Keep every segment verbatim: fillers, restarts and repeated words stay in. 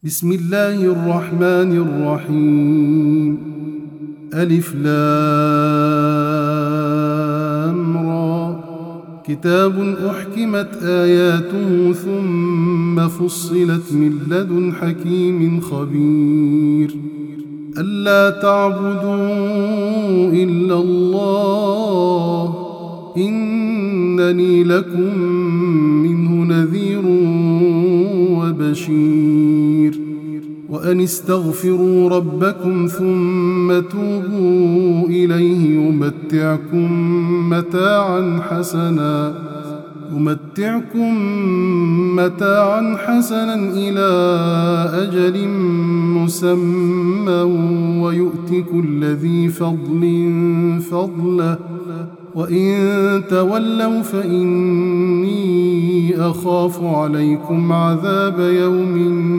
بسم الله الرحمن الرحيم. ألف لام را. كتاب أحكمت آياته ثم فصلت من لدن حكيم خبير. ألا تعبدوا إلا الله إنني لكم منه نذير وبشير. وأن استغفروا ربكم ثم توبوا إليه يمتعكم متاعا حسنا يمتعكم متاعا حسنا إلى أجل مسمى ويؤت كل ذي فضل فضله وإن تولوا فإني أخاف عليكم عذاب يوم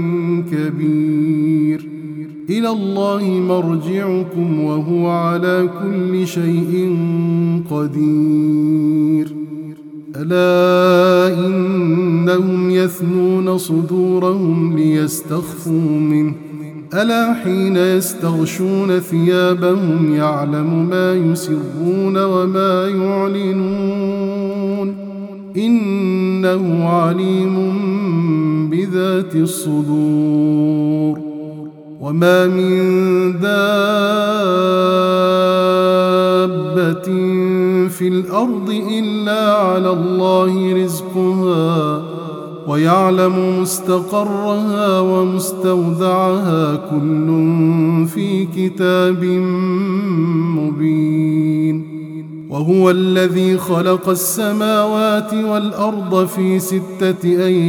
كبير. إلى الله مرجعكم وهو على كل شيء قدير. ألا إنهم يثنون صدورهم ليستخفوا منه ألا حين يستغشون ثيابهم يعلم ما يسرون وما يعلنون إنه عليم بذات الصدور. وما من دابة في الأرض إلا على الله رزقها ويعلم مستقرها ومستودعها كل في كتاب مبين. وهو الذي خلق السماوات والأرض في ستة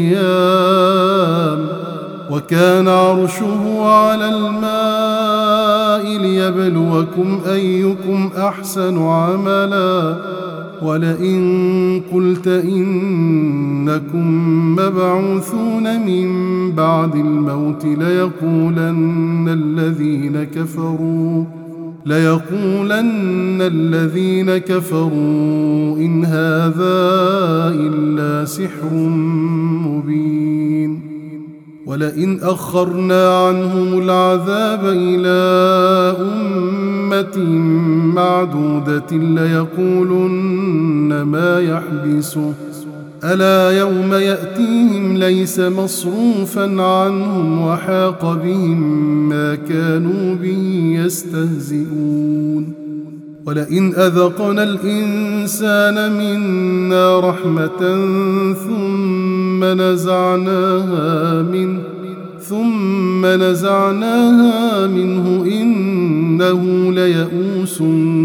أيام وكان عرشه على الماء ليبلوكم أيكم أحسن عملا. ولئن قلت إنكم مبعوثون من بعد الموت ليقولن الذين كفروا ليقولن الذين كفروا إن هذا إلا سحر مبين. ولئن أخرنا عنهم العذاب إلى أمة معدودة ليقولن ما يحبسه ألا يوم يأتيهم ليس مصروفا عنهم وحاق بهم ما كانوا به يستهزئون. ولئن أذقنا الإنسان منا رحمة ثم نزعناها منه ثم نزعناها منه إنه ليئوس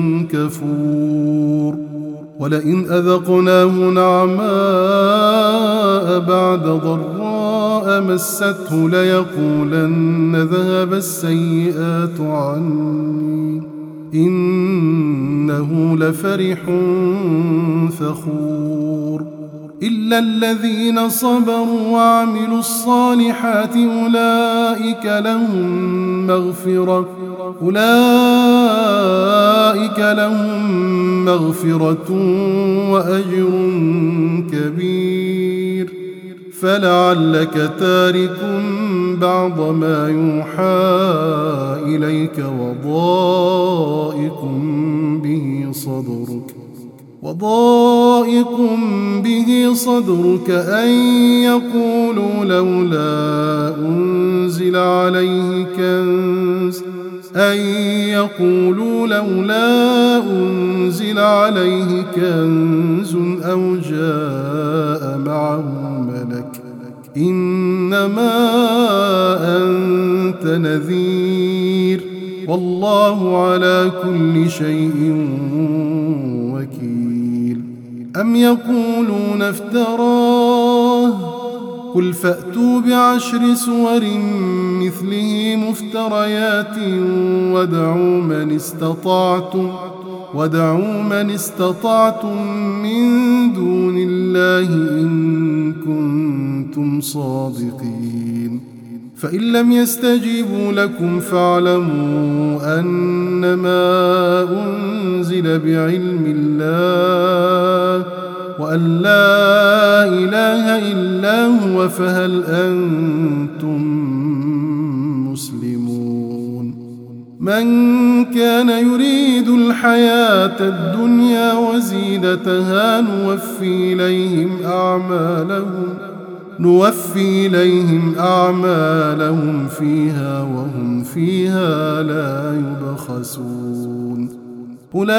كفور. ولئن أذقناه نعماء بعد ضراء مسته ليقولن ذهب السيئات عني إنه لفرح فخور. إلا الذين صبروا وعملوا الصالحات أولئك لهم مغفرة أولئك لهم مغفرة وأجر كبير. فلعلك تارك بعض ما يوحى إليك وضائق به صدرك وضائق به صدرك أن يقولوا لولا أنزل عليه كنز أن يقولوا لولا أنزل عليه كنز أو جاء معه ملك إنما أنت نذير والله على كل شيء وكيل. أم يقولون افتراه قل فأتوا بعشر سور مثله مفتريات وادعوا من استطعتم وادعوا من استطعتم من دون الله إن كنتم صادقين. فإن لم يستجيبوا لكم فاعلموا أنما أنزل بعلم الله وأن لا إله إلا هو فهل أنتم مسلمون من كان يريد الحياة الدنيا وزينتها نوفي إليهم أعمالهم نوفي إليهم أعمالهم فيها وهم فيها لا يبخسون أولئك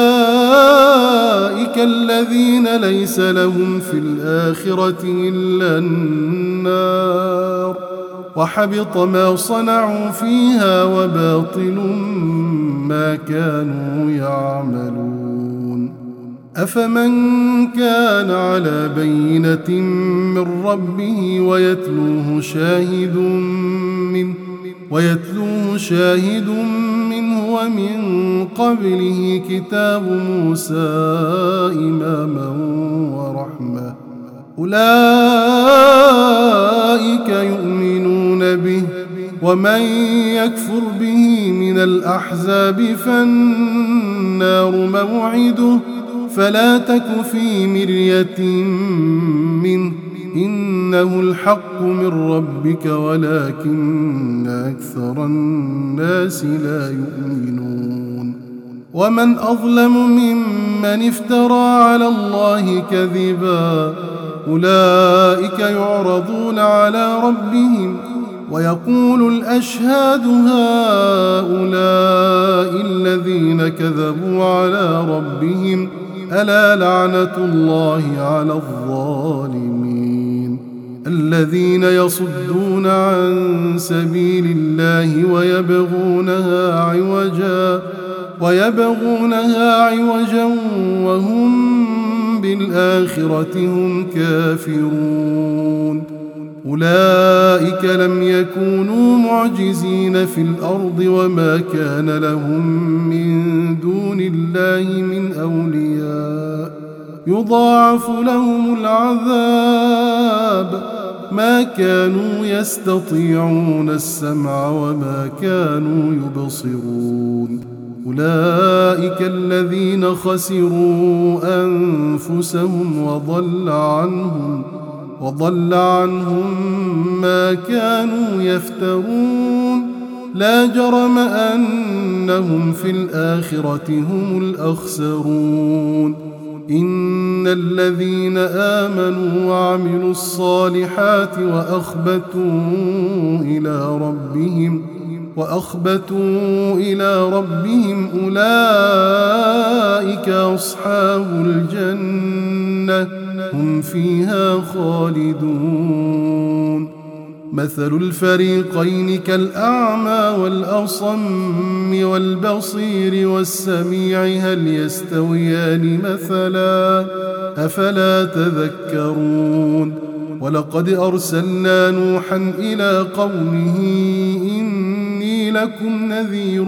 الذين ليس لهم في الآخرة إلا النار وحبط ما صنعوا فيها وباطل ما كانوا يعملون أفمن كان على بينة من ربه ويتلوه شاهد منه ويتلوه شاهد منه ومن قبله كتاب موسى إماما ورحمة أولئك يؤمنون به ومن يكفر به من الأحزاب فالنار موعده فلا تك في مرية منه إنه الحق من ربك ولكن أكثر الناس لا يؤمنون ومن أظلم ممن افترى على الله كذبا أولئك يعرضون على ربهم ويقول الأشهاد هؤلاء الذين كذبوا على ربهم ألا لعنة الله على الظالمين الذين يصدون عن سبيل الله ويبغونها عوجا ويبغونها عوجا وهم بالآخرة هم كافرون أولئك لم يكونوا معجزين في الأرض وما كان لهم من دون الله من أولياء يضاعف لهم العذاب ما كانوا يستطيعون السمع وما كانوا يبصرون أولئك الذين خسروا أنفسهم وضل عنهم وضل عنهم ما كانوا يفترون لا جرم أنهم في الآخرة هم الأخسرون إن الذين آمنوا وعملوا الصالحات وأخبتوا إلى ربهم وأخبتوا إلى ربهم أولئك أصحاب الجنة هم فيها خالدون مثل الفريقين كالأعمى والأصم والبصير والسميع هل يستويان مثلا أفلا تذكرون ولقد أرسلنا نوحا إلى قومه إني لكم نذير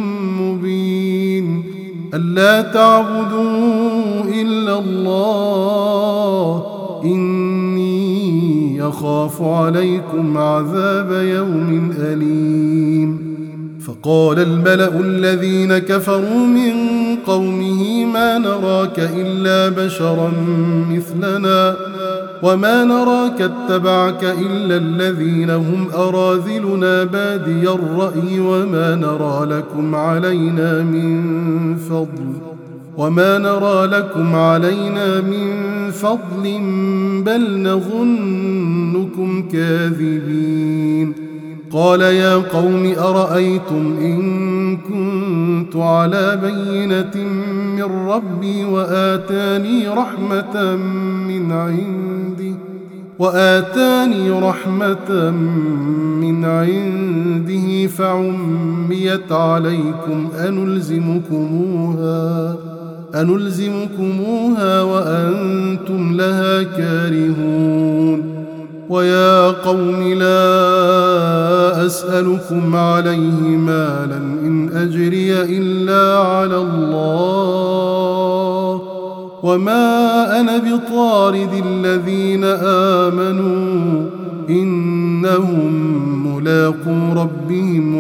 مبين ألا تعبدوا إلا الله إني يخاف عليكم عذاب يوم أليم فقال الملأ الذين كفروا من قومه ما نراك إلا بشرا مثلنا وما نراك اتبعك إلا الذين هم أراذلنا بادي الرأي وما نرى لكم علينا من فضل وما نرى لكم علينا من فضل بل نظنكم كاذبين قال يا قوم أرأيتم إن كنت على بينة من ربي وآتاني رحمة من عندي وآتاني رحمة من عنده فعميت عليكم أنلزمكموها أنلزمكموها وأنتم لها كارهون ويا قوم لا أسألكم عليه مالا إن أجري إلا على الله وما أنا بطارد الذين آمنوا إنهم ملاقو ربهم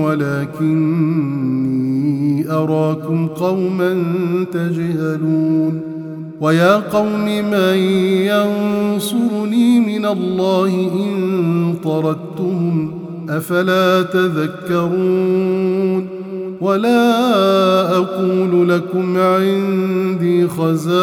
ولكني أراكم قوما تجهلون ويا قوم من ينصرني من الله إن طردتهم أفلا تذكرون ولا أقول لكم عندي خزائن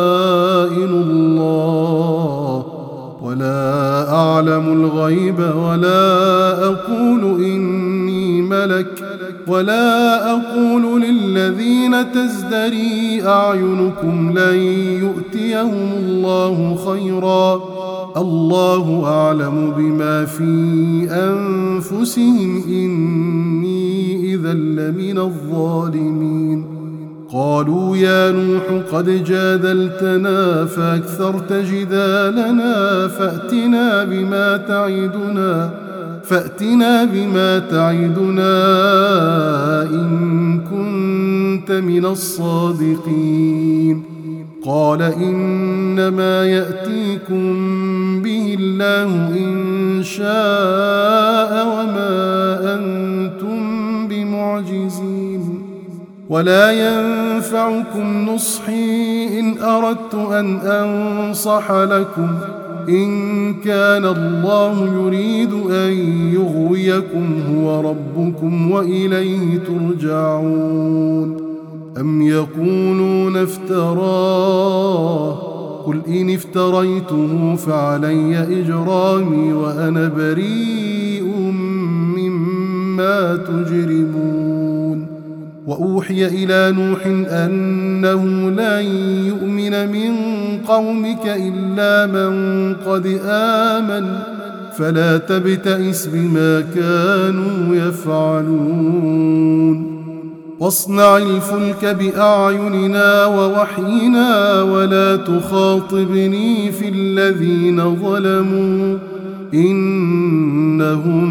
الله ولا أعلم الغيب ولا أقول إني ملك ولا أقول للذين تزدري أعينكم لن يؤتيهم الله خيرا الله أعلم بما في أنفسهم إني إذا لمن الظالمين قالوا يا نوح قد جادلتنا فأكثرت جدالنا فأتنا بما تعدنا فأتنا بما تعدنا إن كنت من الصادقين قال إنما يأتيكم به الله إن شاء وما أنتم بمعجزين ولا ينفعكم نصحي إن أردت أن أنصح لكم إن كان الله يريد أن يغويكم هو ربكم وإليه ترجعون أم يقولون افتراه قل إن افتريته فعلي إجرامي وأنا بريء مما تجرمون وأوحي إلى نوح أنه لن يؤمن من قومك إلا من قد آمن فلا تبتئس بما كانوا يفعلون واصنع الفلك بأعيننا ووحينا ولا تخاطبني في الذين ظلموا إنهم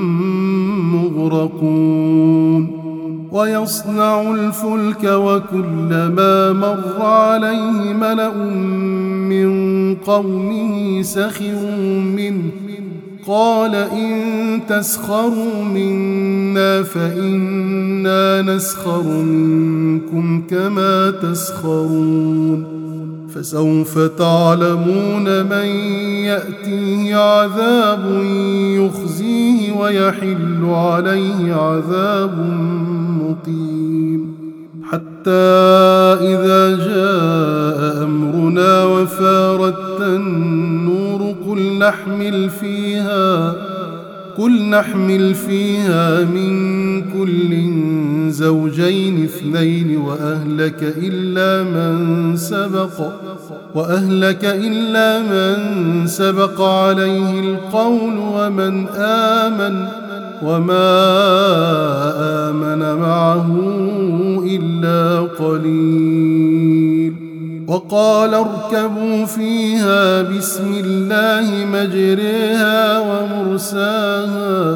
مغرقون ويصنع الفلك وكلما مر عليه ملأ من قومه سخروا منه قال إن تسخروا منا فإنا نسخر منكم كما تسخرون فسوف تعلمون من يأتيه عذاب يخزيه ويحل عليه عذاب مقيم حتى إذا جاء أمرنا وفارت النور قل نحمل فيها قل نحمل فيها من كل زوجين اثنين وأهلك إلا من سبق وأهلك إلا من سبق عليه القول ومن آمن وما آمن معه إلا قليل وقال اركبوا فيها بسم الله مجريها ومرساها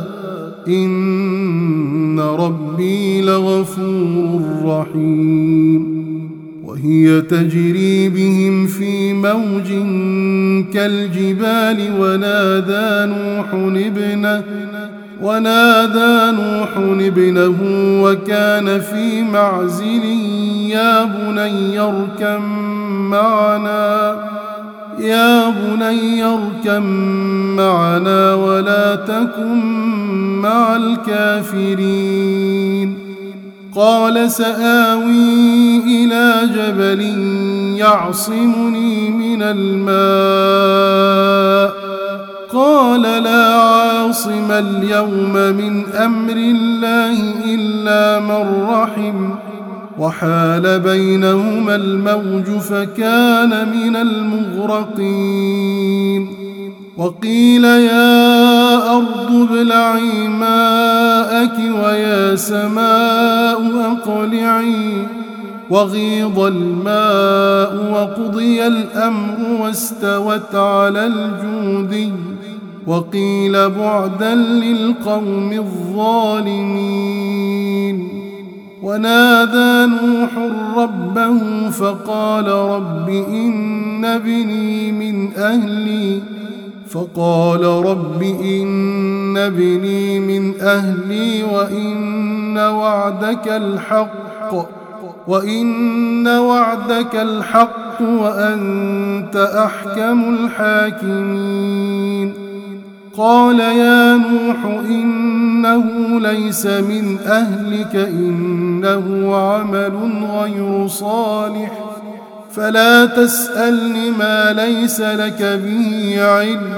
إن ربي لغفور رحيم وهي تجري بهم في موج كالجبال ونادى نوح ابنه ونادى نوح ابنه وكان في معزل يا بني اركب معنا يا بني اركب معنا ولا تكن مع الكافرين قال سآوي إلى جبل يعصمني من الماء قال لا عاصم اليوم من أمر الله إلا من رحم وحال بينهما الموج فكان من المغرقين وقيل يا أرض ابلعي ماءك ويا سماء أقلعي وغيض الماء وقضي الأمر واستوت على الجودي وقيل بعدا للقوم الظالمين ونادى نوح ربه فقال رب إن ابني من أهلي فقال رب إن ابني من أهلي وإن وعدك الحق وإن وعدك الحق وأنت أحكم الحاكمين قال يا نوح إنه ليس من أهلك إنه عمل غير صالح فلا تسألني ما ليس لك به علم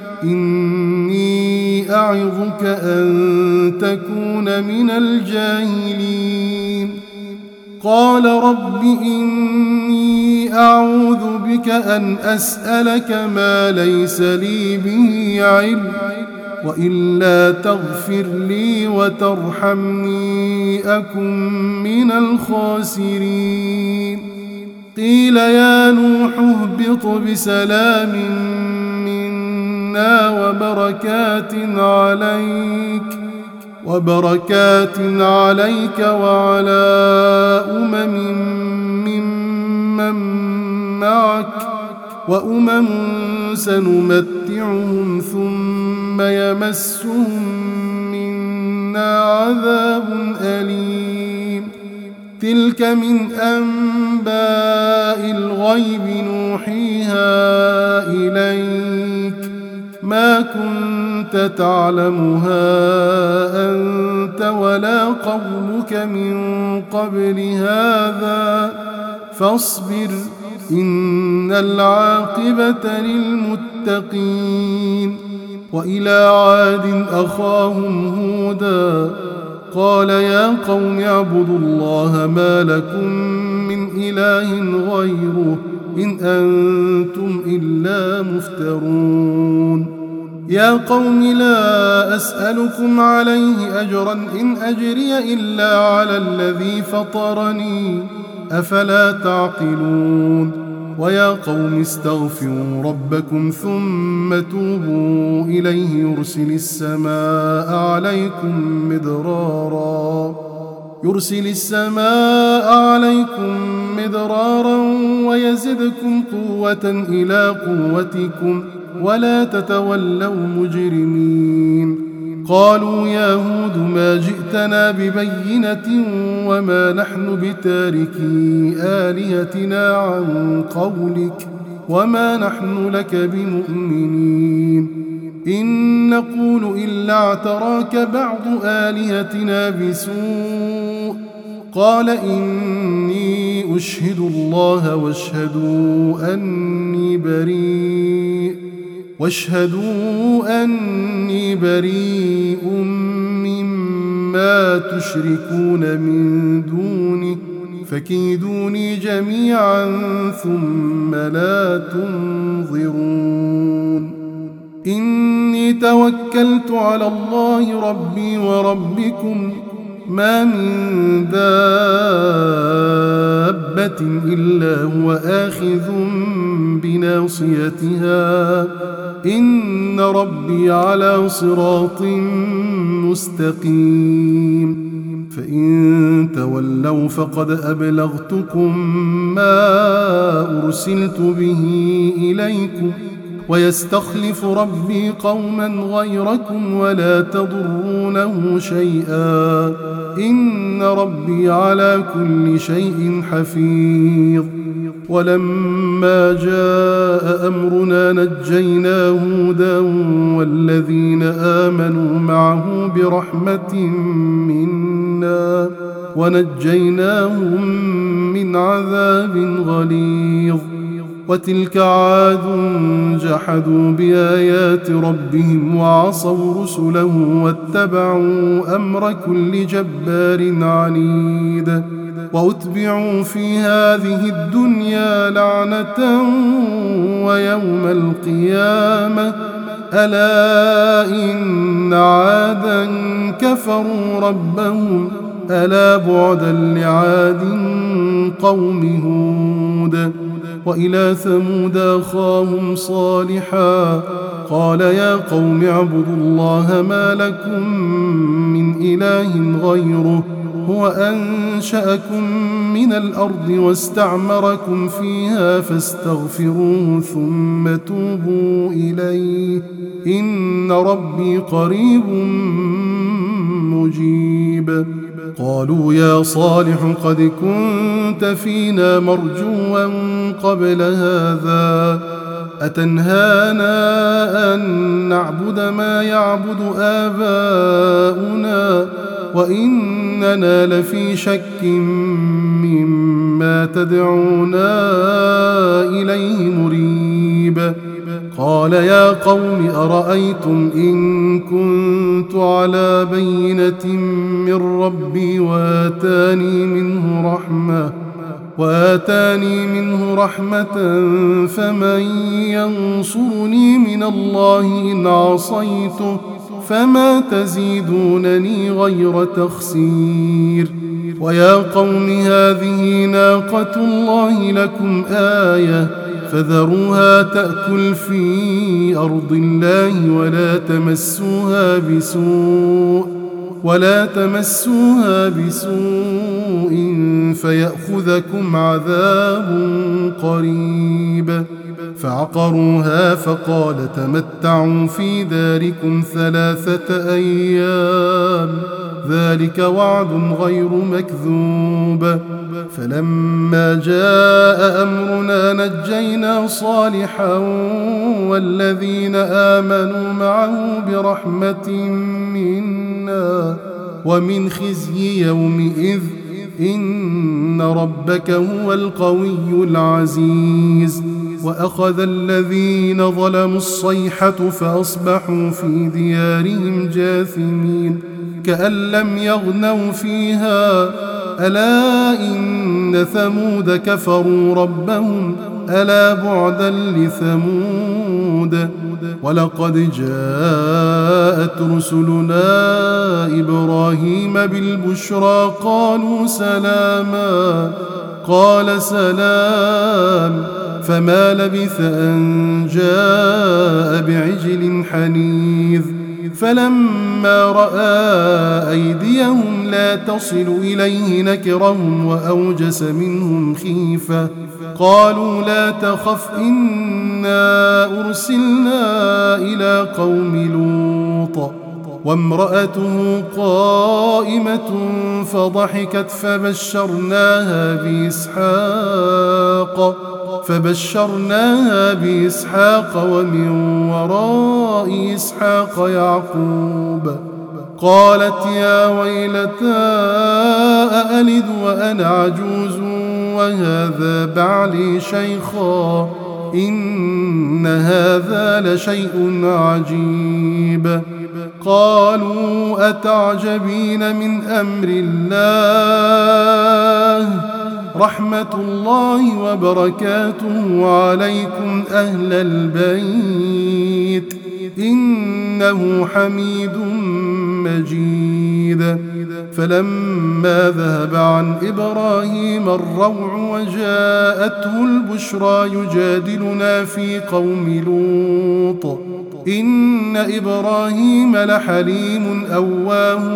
إني أعظك أن تكون من الجاهلين قال رب إني أعوذ بك أن أسألك ما ليس لي به علم وإلا تغفر لي وترحمني أكن من الخاسرين قيل يا نوح اهبط بسلام منا وبركات عليك وبركات عليك وعلى أمم ممن معك وأمم سنمتعهم ثم يمسهم منا عذاب أليم تلك من أنباء الغيب نوحيها إليك ما كنت تعلمها أنت ولا قومك من قبل هذا فاصبر إن العاقبة للمتقين وإلى عاد أخاهم هودا قال يا قوم اعبدوا الله ما لكم من إله غيره إن أنتم إلا مفترون يا قوم لا أسألكم عليه أجرا إن أجري إلا على الذي فطرني أفلا تعقلون ويا قوم استغفروا ربكم ثم توبوا إليه يرسل السماء عليكم مدرارا يرسل السماء عليكم مدرارا ويزدكم قوة إلى قوتكم ولا تتولوا مجرمين قالوا يا هود ما جئتنا ببينة وما نحن بتاركي آلهتنا عن قولك وما نحن لك بمؤمنين إن نقول إلا اعتراك بعض آلهتنا بسوء قال إني أشهد الله واشهدوا أني بريء واشهدوا أني بريء مما تشركون من دونه فكيدوني جميعا ثم لا تنظرون إني توكلت على الله ربي وربكم ما من دابة إلا هو آخذ بناصيتها إن ربي على صراط مستقيم فإن تولوا فقد أبلغتكم ما أرسلت به إليكم ويستخلف ربي قوما غيركم ولا تضرونه شيئا إن ربي على كل شيء حفيظ ولما جاء أمرنا نجينا هودا والذين آمنوا معه برحمة منا ونجيناهم من عذاب غليظ وتلك عاد جحدوا بآيات ربهم وعصوا رسله واتبعوا أمر كل جبار عنيد وأتبعوا في هذه الدنيا لعنة ويوم القيامة ألا إن عادا كفروا ربهم ألا بعدا لعاد قوم هود وإلى ثمود أخاهم صالحا قال يا قوم اعبدوا الله ما لكم من إله غيره هو أنشأكم من الأرض واستعمركم فيها فاستغفروه ثم توبوا إليه إن ربي قريب مجيب قالوا يا صالح قد كنت فينا مرجوا قبل هذا أتنهانا أن نعبد ما يعبد آباؤنا وإننا لفي شك مما تدعونا إليه مريب. قال يا قوم أرأيتم إن كنت على بينة من ربي وآتاني منه رحمة وآتاني منه رحمة فمن ينصرني من الله إن عصيته فما تزيدونني غير تخسير. ويا قوم هذه ناقة الله لكم آية فذروها تأكل في أرض الله ولا تمسوها بسوء ولا تمسوها بسوء فيأخذكم عذاب قريب. فعقروها فقال تمتعوا في داركم ثلاثة أيام ذلك وعد غير مكذوب. فلما جاء أمرنا نجينا صالحا والذين آمنوا معه برحمة منا ومن خزي يومئذ إن ربك هو القوي العزيز. وأخذ الذين ظلموا الصيحة فأصبحوا في ديارهم جاثمين كأن لم يغنوا فيها ألا إن ثمود كفروا ربهم ألا بعدا لثمود. ولقد جاءت رسلنا إبراهيم بالبشرى قالوا سلاما قال سلام فما لبث أن جاء بعجل حنيذ. فلما رأى أيديهم لا تصل إليه نكرهم وأوجس منهم خيفة قالوا لا تخف إنا أرسلنا إلى قوم لوط وامرأته قائمة فضحكت فبشرناها بإسحاق فبشرناها بإسحاق ومن وراء إسحاق يعقوب. قالت يا ويلتى أألد وأنا عجوز وهذا بعلي شيخا إن هذا لشيء عجيب. قالوا أتعجبين من أمر الله رحمة الله وبركاته عليكم أهل البيت إنه حميد مجيد. فلما ذهب عن إبراهيم الروع وجاءته البشرى يجادلنا في قوم لوط إن إبراهيم لحليم أواه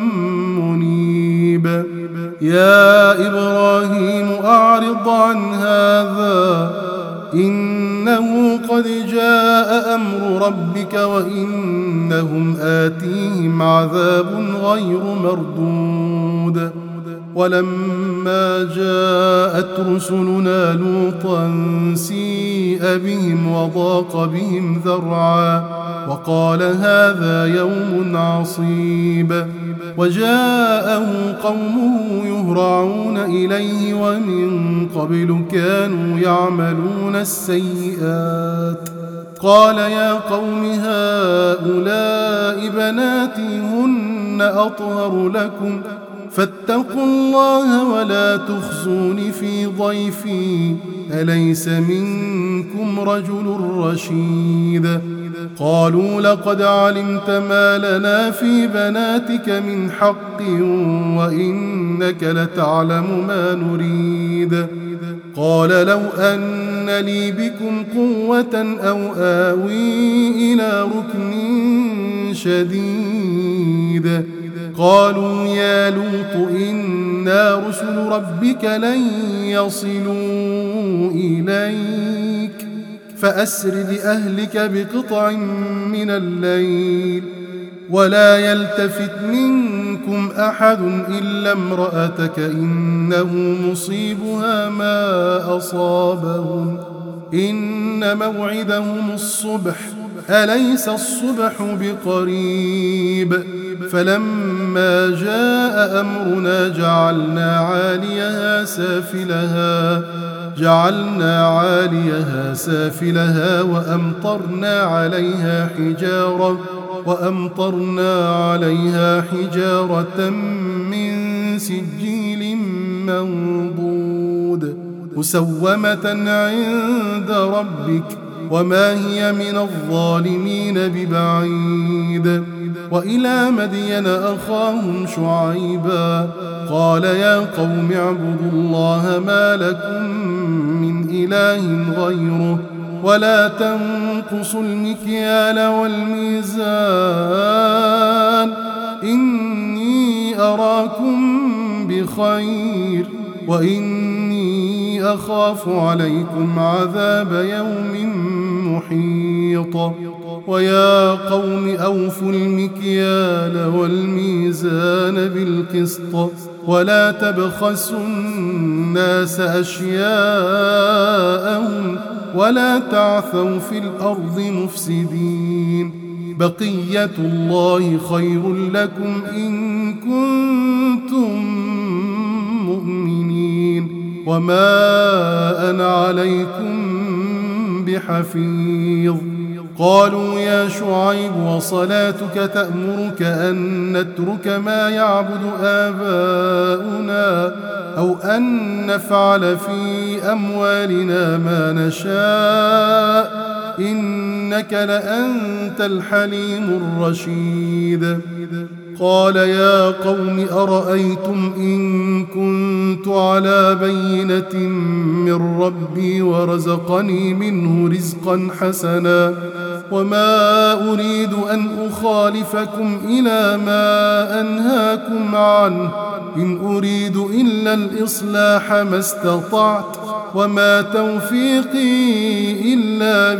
منيب. يا إبراهيم أعرض عن هذا إنه قد جاء أمر ربك وإنهم آتيهم عذاب غير مردود. ولما جاءت رسلنا لوطا سيء بهم وضاق بهم ذرعا وقال هذا يوم عصيب. وجاءه قومه يهرعون إليه ومن قبل كانوا يعملون السيئات قال يا قوم هؤلاء بناتي هن أطهر لكم فاتقوا الله ولا تخزون في ضيفي أليس منكم رجل رشيد. قالوا لقد علمت ما لنا في بناتك من حق وإنك لتعلم ما نريد. قال لو أن لي بكم قوة أو آوي إلى ركن شديد. قالوا يا لوط إنا رسل ربك لن يصلوا إليك فأسر بأهلك بقطع من الليل ولا يلتفت منكم أحد إلا امرأتك إنه مصيبها ما أصابهم إن موعدهم الصبح أليس الصبح بقريب فلما جاء أمرنا جعلنا عاليها سافلها جعلنا عاليها سافلها وأمطرنا عليها حجارة وأمطرنا عليها حجارة من سجيل منضود مسومة عند ربك وما هي من الظالمين ببعيد. وإلى مدين أخاهم شعيبا قال يا قوم اعبدوا الله ما لكم من إله غيره ولا تنقصوا المكيال والميزان إني أراكم بخير وإني أخاف عليكم عذاب يوم محيط. ويا قوم أوفوا المكيال والميزان بالقسط ولا تبخسوا الناس أشياءهم ولا تعثوا في الأرض مفسدين بقية الله خير لكم إن كنتم مؤمنين وما أنا عليكم بحفيظ. قالوا يا شعيب وصلاتك تأمرك أن نترك ما يعبد آباؤنا أو أن نفعل في أموالنا ما نشاء إنك لأنت الحليم الرشيد. قال يا قوم أرأيتم إن كنت على بينة من ربي ورزقني منه رزقا حسنا وما أريد أن أخالفكم إلى ما أنهاكم عنه إن أريد إلا الإصلاح ما استطعت وما توفيقي إلا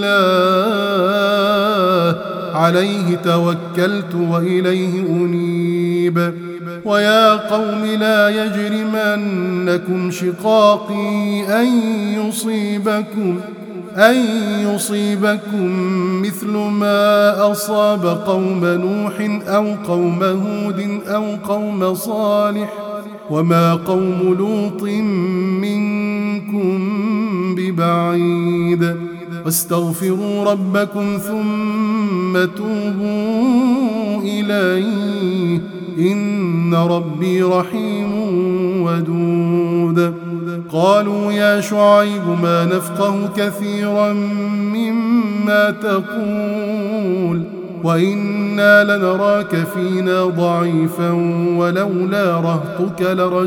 بالله عليه توكلت وإليه أنيب. ويا قوم لا يجرمنكم شقاقي أن يصيبكم أن يصيبكم مثل ما أصاب قوم نوح أو قوم هود أو قوم صالح وما قوم لوط منكم ببعيد. واستغفروا ربكم ثم توبوا إليه إن ربي رحيم ودود. قالوا يا شعيب ما نفقه كثيرا مما تقول وإنا لنراك فينا ضعيفا ولولا رهطك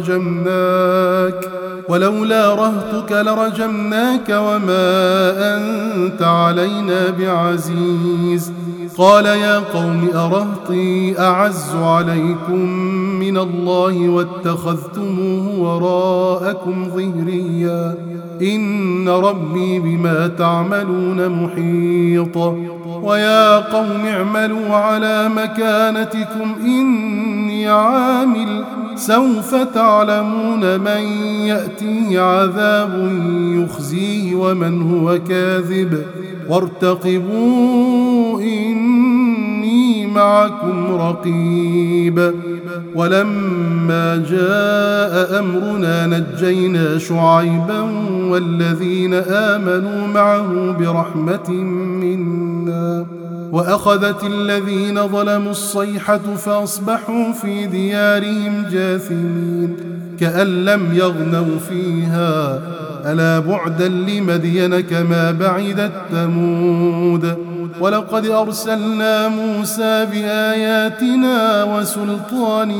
لرجمناك ولولا رهطك لرجمناك وما أنت علينا بعزيز. قال يا قوم أرهطي أعز عليكم من الله واتخذتموه وراءكم ظهريا إن ربي بما تعملون محيط. ويا قوم اعملوا على مكانتكم إني عامل سوف تعلمون من يأتيه عذاب يخزيه ومن هو كاذب وارتقبوا إني معكم رقيب. ولما جاء أمرنا نجينا شعيبا والذين آمنوا معه برحمة منا وأخذت الذين ظلموا الصيحة فأصبحوا في ديارهم جاثمين كأن لم يغنوا فيها ألا بعدا لمدين كما بعدت ثمود. ولقد أرسلنا موسى بآياتنا وسلطان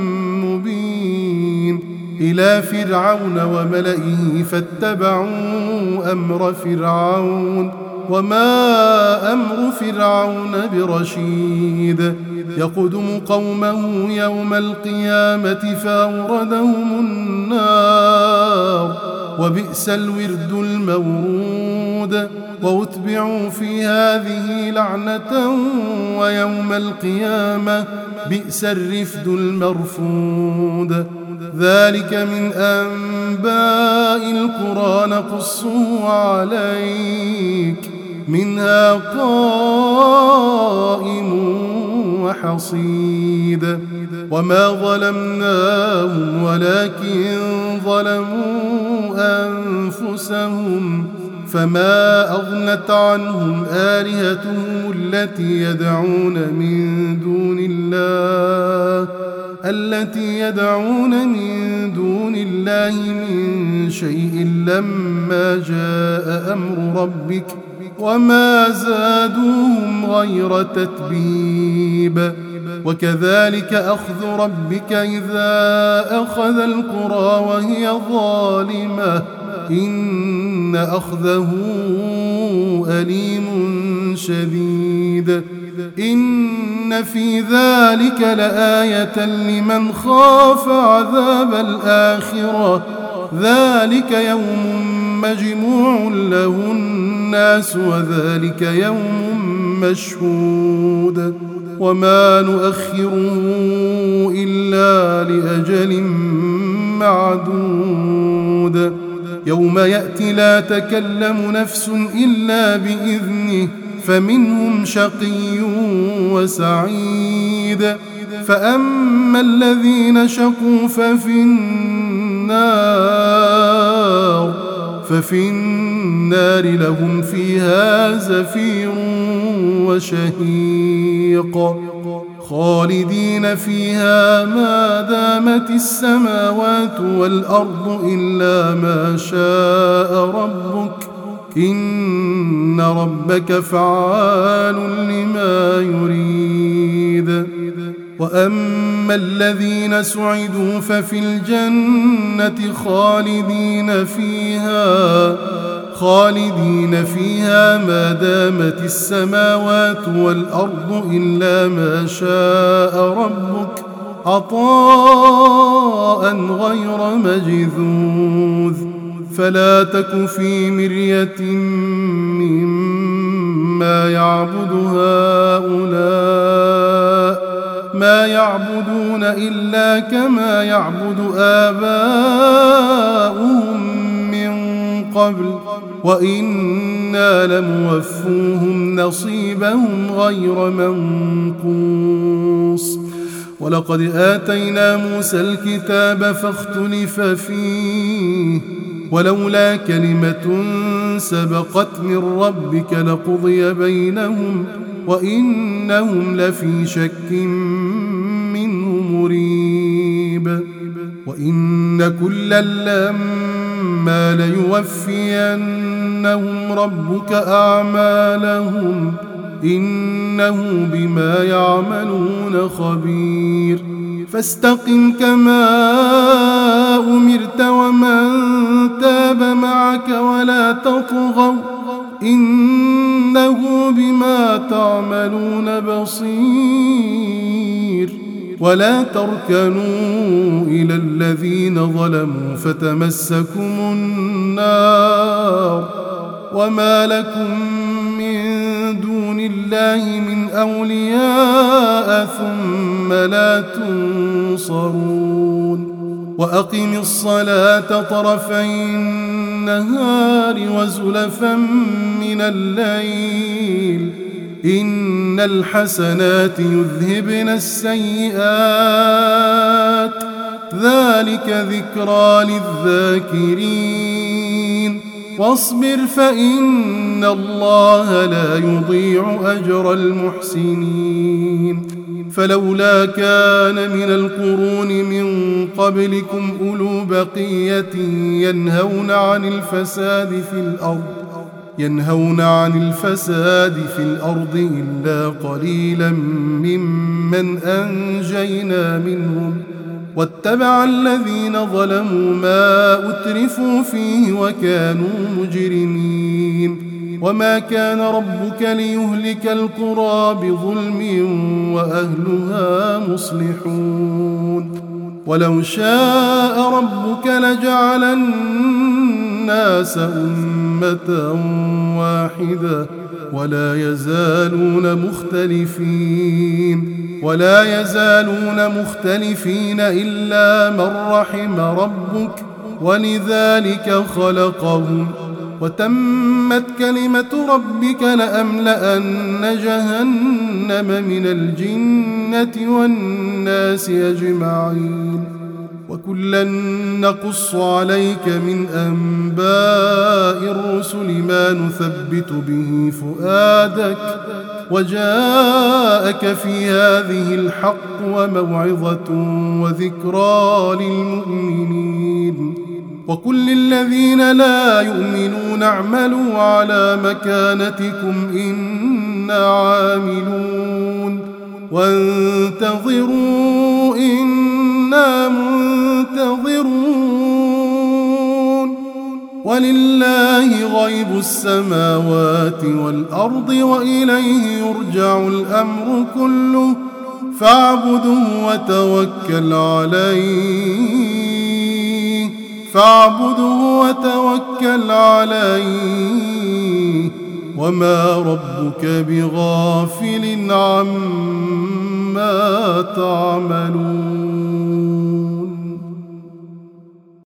مبين إلى فرعون وملئه فاتبعوا أمر فرعون وما أمر فرعون برشيد. يقدم قومه يوم القيامة فأوردهم النار وبئس الورد المورود. وأتبعوا في هذه لعنة ويوم القيامة بئس الرفد المرفود. ذلك من أنباء أنباء القرى نقصه عليك منها قائم وحصيد وما ظلمناهم ولكن ظلموا أنفسهم فما أغنت عنهم آلهتهم التي يدعون من دون الله التي يدعون من دون الله من شيء لما جاء أمر ربك وما زادوهم غير تتبيب وكذلك أخذ ربك إذا أخذ القرى وهي ظالمة إن أخذه أليم شديد إن في ذلك لآية لمن خاف عذاب الآخرة ذلك يوم مجموع له الناس وذلك يوم مشهود وما نؤخره إلا لأجل معدود يوم يأتي لا تكلم نفس إلا بإذنه فمنهم شقي وسعيد فأما الذين شقوا ففي النار ففي النار لهم فيها زفير وشهيق خالدين فيها ما دامت السماوات والأرض إلا ما شاء ربك إن ربك فعال لما يريد وأما الذين سعدوا ففي الجنة خالدين فيها خالدين فيها ما دامت السماوات والأرض إلا ما شاء ربك عطاء غير مجذوذ فلا تك في مرية مما يعبد هؤلاء ما يعبدون إلا كما يعبد آباؤهم من قبل وإنا لموفوهم نصيبهم غير منقوص ولقد آتينا موسى الكتاب فاختلف فيه ولولا كلمة سبقت من ربك لقضي بينهم وإنهم لفي شك منه مريب وإن كلا لما ليوفينهم ربك أعمالهم إنه بما يعملون خبير فاستقم كما أمرت ومن تاب معك ولا تطغوا إنه بما تعملون بصير ولا تركنوا إلى الذين ظلموا فتمسكم النار وما لكم من دون الله من أولياء ثم لا تنصرون وأقم الصلاة طرفي النهار وزلفا من الليل إن الحسنات يذهبن السيئات ذلك ذكرى للذاكرين واصبر فإن الله لا يضيع أجر المحسنين فلولا كان من القرون من قبلكم أولو بقية ينهون عن الفساد في الأرض ينهون عن الفساد في الأرض إلا قليلا ممن أنجينا منهم واتبع الذين ظلموا ما أترفوا فيه وكانوا مجرمين وما كان ربك ليهلك القرى بظلم وأهلها مصلحون ولو شاء ربك لجعل الناس أمة واحدة ولا يزالون مختلفين ولا يزالون مختلفين إلا من رحم ربك ولذلك خلقهم وتمت كلمة ربك لأملأن جهنم من الجنة والناس أجمعين وكلا نقص عليك من أنباء الرسل ما نثبت به فؤادك وجاءك في هذه الحق وموعظة وذكرى للمؤمنين وقل للذين لا يؤمنون اعملوا على مكانتكم إنا عاملون وانتظروا إنا منتظرون ولله غيب السماوات والأرض وإليه يرجع الأمر كله فاعبده وتوكل عليه فاعبده وتوكل عليه وما ربك بغافل عما تعملون